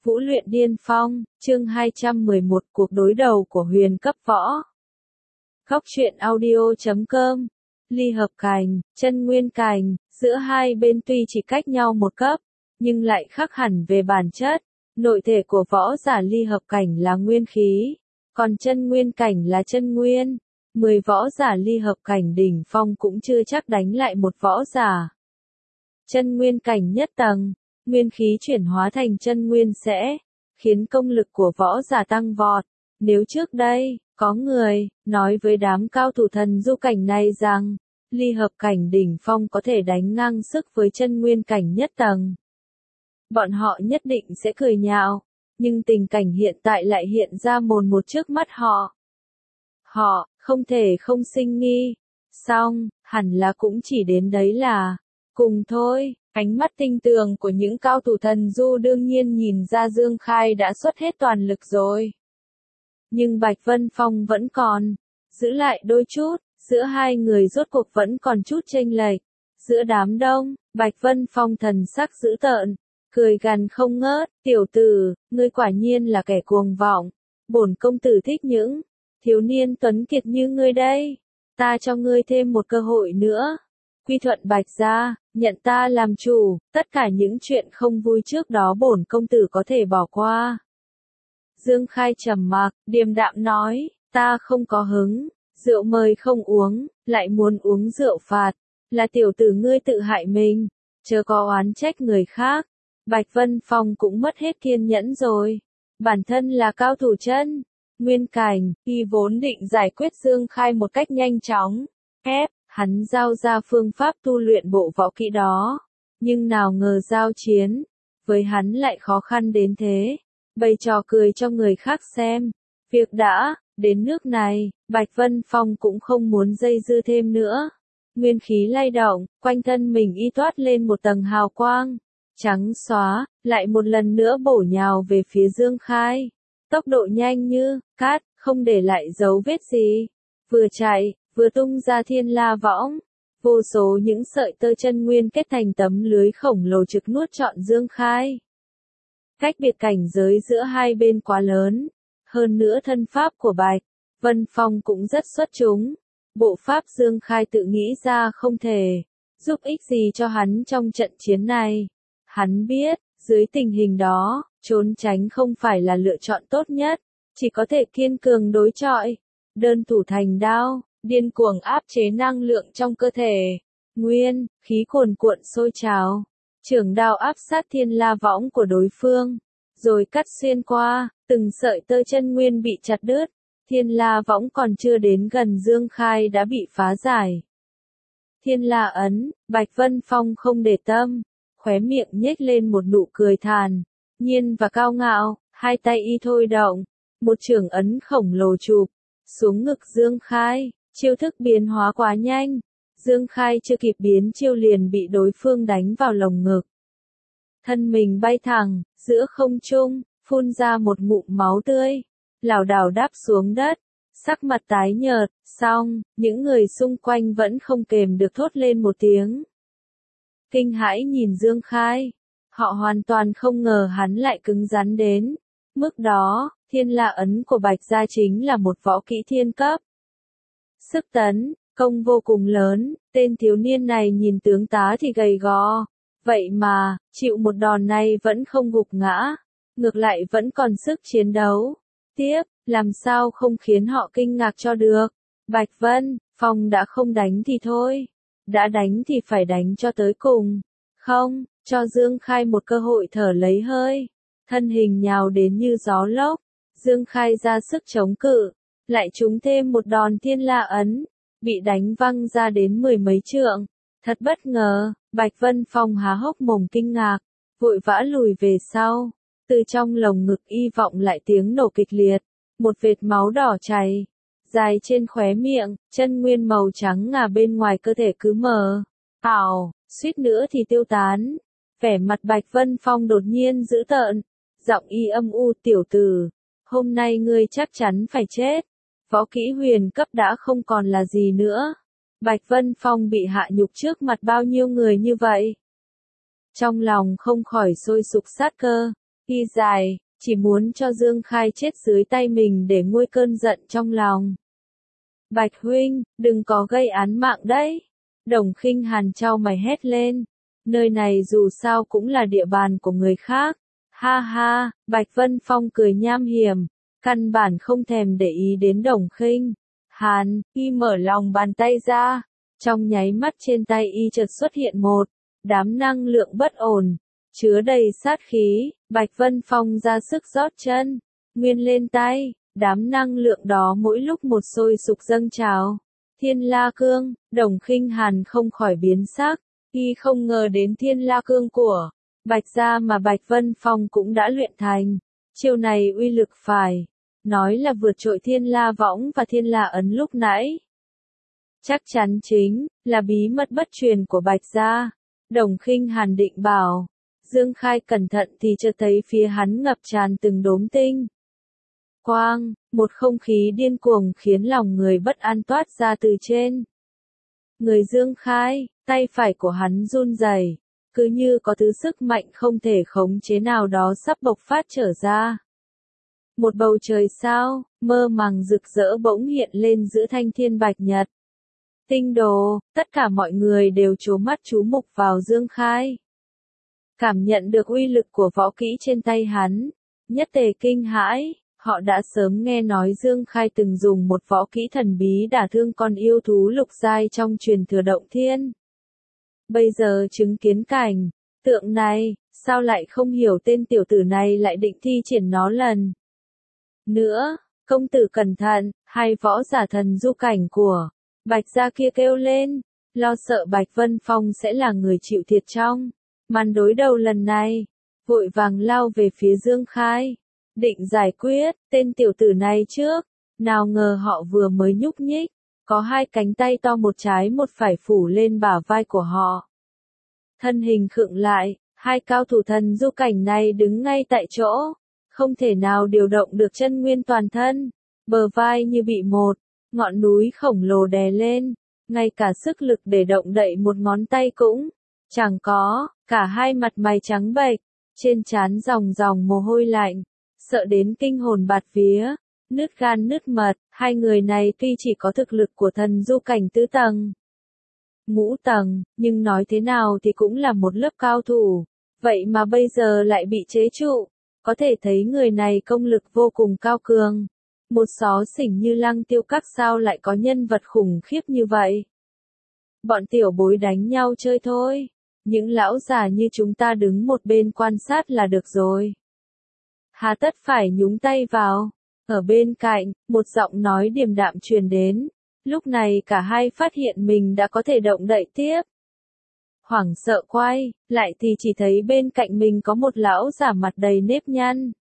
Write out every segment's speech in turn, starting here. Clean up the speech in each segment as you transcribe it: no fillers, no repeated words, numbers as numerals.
Vũ luyện điên phong, chương 211 cuộc đối đầu của huyền cấp võ. Góc truyện audio.com. Ly hợp cành, chân nguyên cành, giữa hai bên tuy chỉ cách nhau một cấp, nhưng lại khác hẳn về bản chất. Nội thể của võ giả ly hợp cảnh là nguyên khí, còn chân nguyên cảnh là chân nguyên. 10 võ giả ly hợp cảnh đỉnh phong cũng chưa chắc đánh lại một võ giả chân nguyên cảnh nhất tầng. Nguyên khí chuyển hóa thành chân nguyên sẽ khiến công lực của võ giả tăng vọt. Nếu trước đây, có người nói với đám cao thủ thần du cảnh này rằng, ly hợp cảnh đỉnh phong có thể đánh ngang sức với chân nguyên cảnh nhất tầng, bọn họ nhất định sẽ cười nhạo. Nhưng tình cảnh hiện tại lại hiện ra mồn một trước mắt họ. Họ không thể không sinh nghi. Song, hẳn là cũng chỉ đến đấy là cùng thôi. Ánh mắt tinh tường của những cao thủ thần du đương nhiên nhìn ra Dương Khai đã xuất hết toàn lực rồi. Nhưng Bạch Vân Phong vẫn còn giữ lại đôi chút, giữa hai người rốt cuộc vẫn còn chút chênh lệch. Giữa đám đông, Bạch Vân Phong thần sắc dữ tợn, cười gằn không ngớt, "Tiểu tử, ngươi quả nhiên là kẻ cuồng vọng. Bổn công tử thích những thiếu niên tuấn kiệt như ngươi đây. Ta cho ngươi thêm một cơ hội nữa. Quy thuận Bạch gia, nhận ta làm chủ, tất cả những chuyện không vui trước đó bổn công tử có thể bỏ qua." Dương Khai trầm mặc, điềm đạm nói, "Ta không có hứng, rượu mời không uống, lại muốn uống rượu phạt, là tiểu tử ngươi tự hại mình, chớ có oán trách người khác." Bạch Vân Phong cũng mất hết kiên nhẫn rồi. Bản thân là cao thủ chân nguyên cảnh, y vốn định giải quyết Dương Khai một cách nhanh chóng, ép hắn giao ra phương pháp tu luyện bộ võ kỹ đó. Nhưng nào ngờ giao chiến với hắn lại khó khăn đến thế, bày trò cười cho người khác xem. Việc đã đến nước này, Bạch Vân Phong cũng không muốn dây dưa thêm nữa. Nguyên khí lay động, quanh thân mình y toát lên một tầng hào quang trắng xóa, lại một lần nữa bổ nhào về phía Dương Khai. Tốc độ nhanh như cát, không để lại dấu vết gì. Vừa chạy, vừa tung ra thiên la võng. Vô số những sợi tơ chân nguyên kết thành tấm lưới khổng lồ trực nuốt trọn Dương Khai. Cách biệt cảnh giới giữa hai bên quá lớn. Hơn nữa thân pháp của Bạch Vân Phong cũng rất xuất chúng. Bộ pháp Dương Khai tự nghĩ ra không thể giúp ích gì cho hắn trong trận chiến này. Hắn biết, dưới tình hình đó, trốn tránh không phải là lựa chọn tốt nhất, chỉ có thể kiên cường đối chọi. Đơn thủ thành đao, điên cuồng áp chế năng lượng trong cơ thể. Nguyên khí cuồn cuộn sôi trào. Trường đao áp sát thiên la võng của đối phương, rồi cắt xuyên qua, từng sợi tơ chân nguyên bị chặt đứt. Thiên la võng còn chưa đến gần Dương Khai đã bị phá giải. Thiên la ấn, Bạch Vân Phong không để tâm, khóe miệng nhếch lên một nụ cười thản nhiên và cao ngạo, hai tay y thôi động, một chưởng ấn khổng lồ chụp xuống ngực Dương Khai. Chiêu thức biến hóa quá nhanh, Dương Khai chưa kịp biến chiêu liền bị đối phương đánh vào lồng ngực. Thân mình bay thẳng giữa không trung, phun ra một ngụm máu tươi, lảo đảo đáp xuống đất, sắc mặt tái nhợt. Song những người xung quanh vẫn không kềm được thốt lên một tiếng kinh hãi nhìn Dương Khai. Họ hoàn toàn không ngờ hắn lại cứng rắn đến mức đó. Thiên la ấn của Bạch gia chính là một võ kỹ thiên cấp. Sức tấn công vô cùng lớn, tên thiếu niên này nhìn tướng tá thì gầy gò, vậy mà, chịu một đòn này vẫn không gục ngã, ngược lại vẫn còn sức chiến đấu. Tiếp, làm sao không khiến họ kinh ngạc cho được. Bạch Vân Phong đã không đánh thì thôi, đã đánh thì phải đánh cho tới cùng, không cho Dương Khai một cơ hội thở lấy hơi. Thân hình nhào đến như gió lốc, Dương Khai ra sức chống cự, lại trúng thêm một đòn thiên la ấn, bị đánh văng ra đến 10 mấy trượng. Thật bất ngờ, Bạch Vân Phong há hốc mồm kinh ngạc, vội vã lùi về sau. Từ trong lồng ngực y vọng lại tiếng nổ kịch liệt, một vệt máu đỏ chảy dài trên khóe miệng, chân nguyên màu trắng ngà bên ngoài cơ thể cứ mờ ảo, suýt nữa thì tiêu tán. Vẻ mặt Bạch Vân Phong đột nhiên dữ tợn, giọng y âm u, "Tiểu tử, hôm nay ngươi chắc chắn phải chết." Võ kỹ huyền cấp đã không còn là gì nữa. Bạch Vân Phong bị hạ nhục trước mặt bao nhiêu người như vậy, trong lòng không khỏi sôi sục sát cơ. Y dài, chỉ muốn cho Dương Khai chết dưới tay mình để nguôi cơn giận trong lòng. Bạch huynh, đừng có gây án mạng đấy. Đồng Khinh Hàn chau mày hét lên. Nơi này dù sao cũng là địa bàn của người khác. Ha ha, Bạch Vân Phong cười nham hiểm, căn bản không thèm để ý đến Đồng Khinh Hàn, y mở lòng bàn tay ra. Trong nháy mắt trên tay y chợt xuất hiện một đám năng lượng bất ổn, chứa đầy sát khí. Bạch Vân Phong ra sức rót chân, nguyên lên tay, đám năng lượng đó mỗi lúc một sôi sục dâng trào. Thiên La Cương, Đồng Khinh Hàn không khỏi biến sắc, y không ngờ đến Thiên La Cương của Bạch gia mà Bạch Vân Phong cũng đã luyện thành. Chiêu này uy lực phải nói là vượt trội Thiên La Võng và Thiên La Ấn lúc nãy. Chắc chắn chính là bí mật bất truyền của Bạch gia. Đồng Khinh Hàn định bảo Dương Khai cẩn thận thì chợt thấy phía hắn ngập tràn từng đốm tinh quang, một không khí điên cuồng khiến lòng người bất an toát ra từ trên người Dương Khai. Tay phải của hắn run rẩy, cứ như có thứ sức mạnh không thể khống chế nào đó sắp bộc phát trở ra. Một bầu trời sao mơ màng rực rỡ bỗng hiện lên giữa thanh thiên bạch nhật. Tinh đồ, tất cả mọi người đều trố mắt chú mục vào Dương Khai. Cảm nhận được uy lực của võ kỹ trên tay hắn, nhất tề kinh hãi, họ đã sớm nghe nói Dương Khai từng dùng một võ kỹ thần bí đả thương con yêu thú lục giai trong truyền thừa động thiên. Bây giờ chứng kiến cảnh tượng này, sao lại không hiểu tên tiểu tử này lại định thi triển nó lần nữa. Công tử cẩn thận, hai võ giả thần du cảnh của Bạch gia kia kêu lên, lo sợ Bạch Vân Phong sẽ là người chịu thiệt trong màn đối đầu lần này. Vội vàng lao về phía Dương Khai, định giải quyết tên tiểu tử này trước. Nào ngờ họ vừa mới nhúc nhích, có hai cánh tay to một trái một phải phủ lên bả vai của họ. Thân hình khựng lại, hai cao thủ thần du cảnh này đứng ngay tại chỗ, không thể nào điều động được chân nguyên toàn thân, bờ vai như bị một ngọn núi khổng lồ đè lên, ngay cả sức lực để động đậy một ngón tay cũng chẳng có. Cả hai mặt mày trắng bệch, trên trán dòng dòng mồ hôi lạnh, sợ đến kinh hồn bạt vía, nứt gan nứt mật. Hai người này tuy chỉ có thực lực của thần du cảnh tứ tầng, ngũ tầng, nhưng nói thế nào thì cũng là một lớp cao thủ, vậy mà bây giờ lại bị chế trụ, có thể thấy người này công lực vô cùng cao cường. Một xó xỉnh như Lăng Tiêu Các sao lại có nhân vật khủng khiếp như vậy. Bọn tiểu bối đánh nhau chơi thôi, những lão già như chúng ta đứng một bên quan sát là được rồi. Hà tất phải nhúng tay vào. Ở bên cạnh, một giọng nói điềm đạm truyền đến. Lúc này cả hai phát hiện mình đã có thể động đậy tiếp. Hoảng sợ quay lại thì chỉ thấy bên cạnh mình có một lão giả mặt đầy nếp nhăn,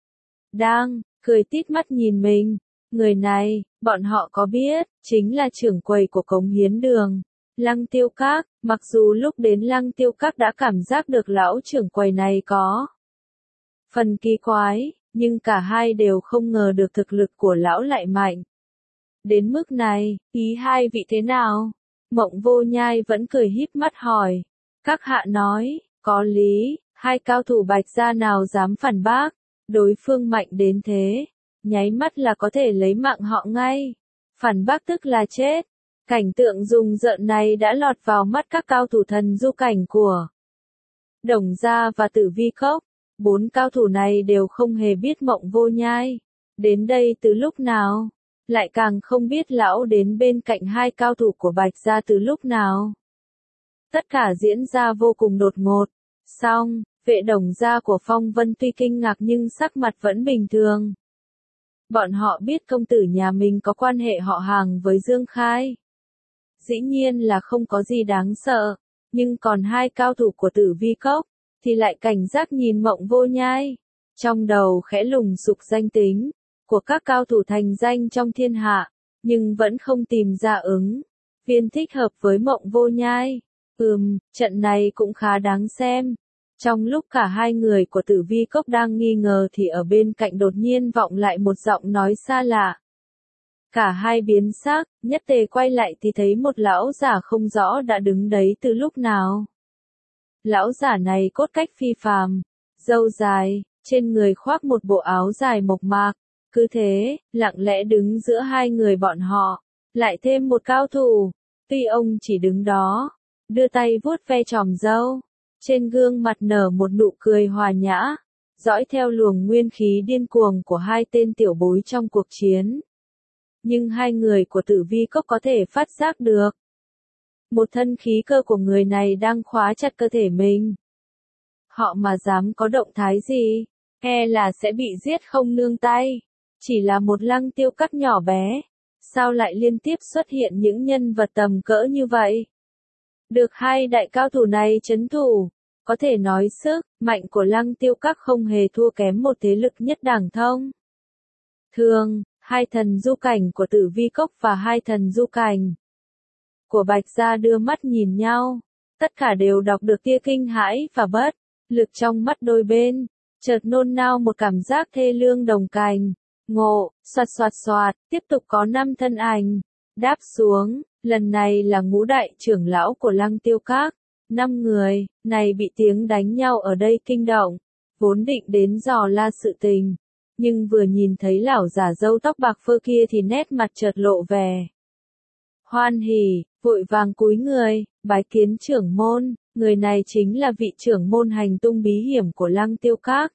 đang cười tít mắt nhìn mình. Người này, bọn họ có biết, chính là trưởng quầy của Cống Hiến Đường, Lăng Tiêu Các. Mặc dù lúc đến Lăng Tiêu Các đã cảm giác được lão trưởng quầy này có phần kỳ quái, nhưng cả hai đều không ngờ được thực lực của lão lại mạnh đến mức này. Ý hai vị thế nào? Mộng Vô Nhai vẫn cười híp mắt hỏi. Các hạ nói, có lý. Hai cao thủ Bạch gia nào dám phản bác, đối phương mạnh đến thế, nháy mắt là có thể lấy mạng họ ngay. Phản bác tức là chết. Cảnh tượng rùng rợn này đã lọt vào mắt các cao thủ thần du cảnh của Đồng gia và Tử Vi Cốc. Bốn cao thủ này đều không hề biết Mộng Vô Nhai đến đây từ lúc nào, lại càng không biết lão đến bên cạnh hai cao thủ của Bạch gia từ lúc nào. Tất cả diễn ra vô cùng đột ngột. Xong, vệ Đồng gia của Phong Vân tuy kinh ngạc nhưng sắc mặt vẫn bình thường. Bọn họ biết công tử nhà mình có quan hệ họ hàng với Dương Khai. Dĩ nhiên là không có gì đáng sợ, nhưng còn hai cao thủ của Tử Vi Cốc thì lại cảnh giác nhìn Mộng Vô Nhai. Trong đầu khẽ lùng sục danh tính của các cao thủ thành danh trong thiên hạ, nhưng vẫn không tìm ra viên thích hợp với Mộng Vô Nhai. Trận này cũng khá đáng xem. Trong lúc cả hai người của Tử Vi Cốc đang nghi ngờ thì ở bên cạnh đột nhiên vọng lại một giọng nói xa lạ. Cả hai biến sắc, nhất tề quay lại thì thấy một lão giả không rõ đã đứng đấy từ lúc nào. Lão giả này cốt cách phi phàm, râu dài, trên người khoác một bộ áo dài mộc mạc, cứ thế, lặng lẽ đứng giữa hai người bọn họ, lại thêm một cao thủ, tuy ông chỉ đứng đó, đưa tay vuốt ve chòm râu, trên gương mặt nở một nụ cười hòa nhã, dõi theo luồng nguyên khí điên cuồng của hai tên tiểu bối trong cuộc chiến. Nhưng hai người của Tử Vi Cốc có thể phát giác được. Một thân khí cơ của người này đang khóa chặt cơ thể mình. Họ mà dám có động thái gì, e là sẽ bị giết không nương tay. Chỉ là một Lăng Tiêu Các nhỏ bé, sao lại liên tiếp xuất hiện những nhân vật tầm cỡ như vậy? Được hai đại cao thủ này trấn thủ, có thể nói sức mạnh của Lăng Tiêu Các không hề thua kém một thế lực nhất đẳng thông. Thường, hai thần du cảnh của Tử Vi Cốc và hai thần du cảnh của Bạch Gia đưa mắt nhìn nhau, tất cả đều đọc được tia kinh hãi và bất lực trong mắt đôi bên, chợt nôn nao một cảm giác thê lương đồng cành. Ngộ, xoạt xoạt xoạt, tiếp tục có 5 thân ảnh đáp xuống, lần này là ngũ đại trưởng lão của Lăng Tiêu Các. 5 người này bị tiếng đánh nhau ở đây kinh động, vốn định đến dò la sự tình, nhưng vừa nhìn thấy lão giả râu tóc bạc phơ kia thì nét mặt chợt lộ vẻ hoan hỉ, vội vàng cúi người, bái kiến trưởng môn. Người này chính là vị trưởng môn hành tung bí hiểm của Lăng Tiêu Các.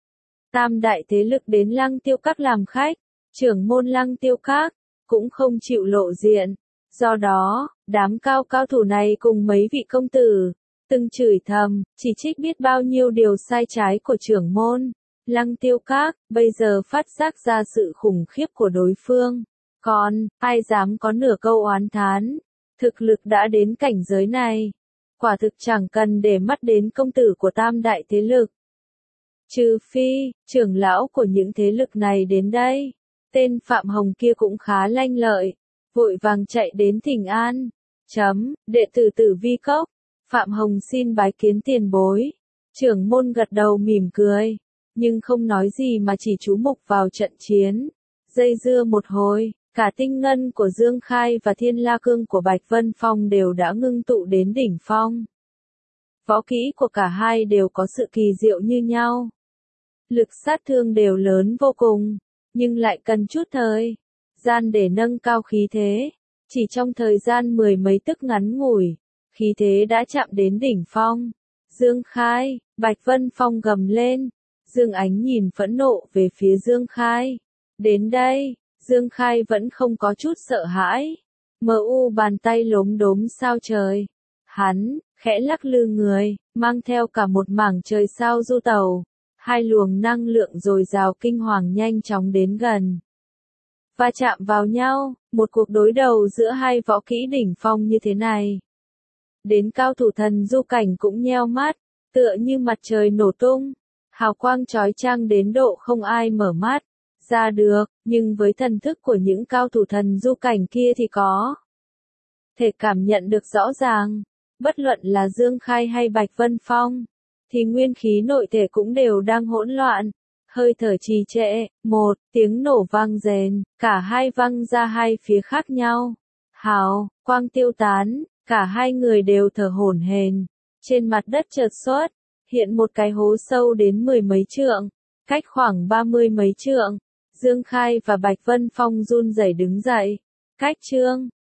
Tam đại thế lực đến Lăng Tiêu Các làm khách, trưởng môn Lăng Tiêu Các cũng không chịu lộ diện. Do đó, đám cao thủ này cùng mấy vị công tử, từng chửi thầm, chỉ trích biết bao nhiêu điều sai trái của trưởng môn Lăng Tiêu Các, bây giờ phát giác ra sự khủng khiếp của đối phương. Còn, ai dám có nửa câu oán thán, thực lực đã đến cảnh giới này. Quả thực chẳng cần để mắt đến công tử của tam đại thế lực. Trừ phi, trưởng lão của những thế lực này đến đây. Tên Phạm Hồng kia cũng khá lanh lợi, vội vàng chạy đến thỉnh an. Đệ tử Tử Vi Cốc, Phạm Hồng xin bái kiến tiền bối. Trưởng môn gật đầu mỉm cười, nhưng không nói gì mà chỉ chú mục vào trận chiến. Dây dưa một hồi, cả tinh ngân của Dương Khai và thiên la cương của Bạch Vân Phong đều đã ngưng tụ đến đỉnh phong. Võ kỹ của cả hai đều có sự kỳ diệu như nhau. Lực sát thương đều lớn vô cùng, nhưng lại cần chút thời gian để nâng cao khí thế. Chỉ trong thời gian mười mấy tức ngắn ngủi, khí thế đã chạm đến đỉnh phong. Dương Khai, Bạch Vân Phong gầm lên. Dương Ánh nhìn phẫn nộ về phía Dương Khai. Đến đây, Dương Khai vẫn không có chút sợ hãi. Bàn tay lốm đốm sao trời. Hắn, khẽ lắc lư người, mang theo cả một mảng trời sao du tàu. Hai luồng năng lượng dồi dào kinh hoàng nhanh chóng đến gần. Va chạm vào nhau, một cuộc đối đầu giữa hai võ kỹ đỉnh phong như thế này. Đến cao thủ thần du cảnh cũng nheo mắt, tựa như mặt trời nổ tung. Hào quang chói chang đến độ không ai mở mắt ra được, nhưng với thần thức của những cao thủ thần du cảnh kia thì có thể cảm nhận được rõ ràng, bất luận là Dương Khai hay Bạch Vân Phong, thì nguyên khí nội thể cũng đều đang hỗn loạn, hơi thở trì trệ, một tiếng nổ vang rền, cả hai văng ra hai phía khác nhau. Hào quang tiêu tán, cả hai người đều thở hổn hển, trên mặt đất chợt xuất hiện một cái hố sâu đến 10 mấy trượng, cách khoảng 30 mấy trượng. Dương Khai và Bạch Vân Phong run rẩy đứng dậy. Cách trương,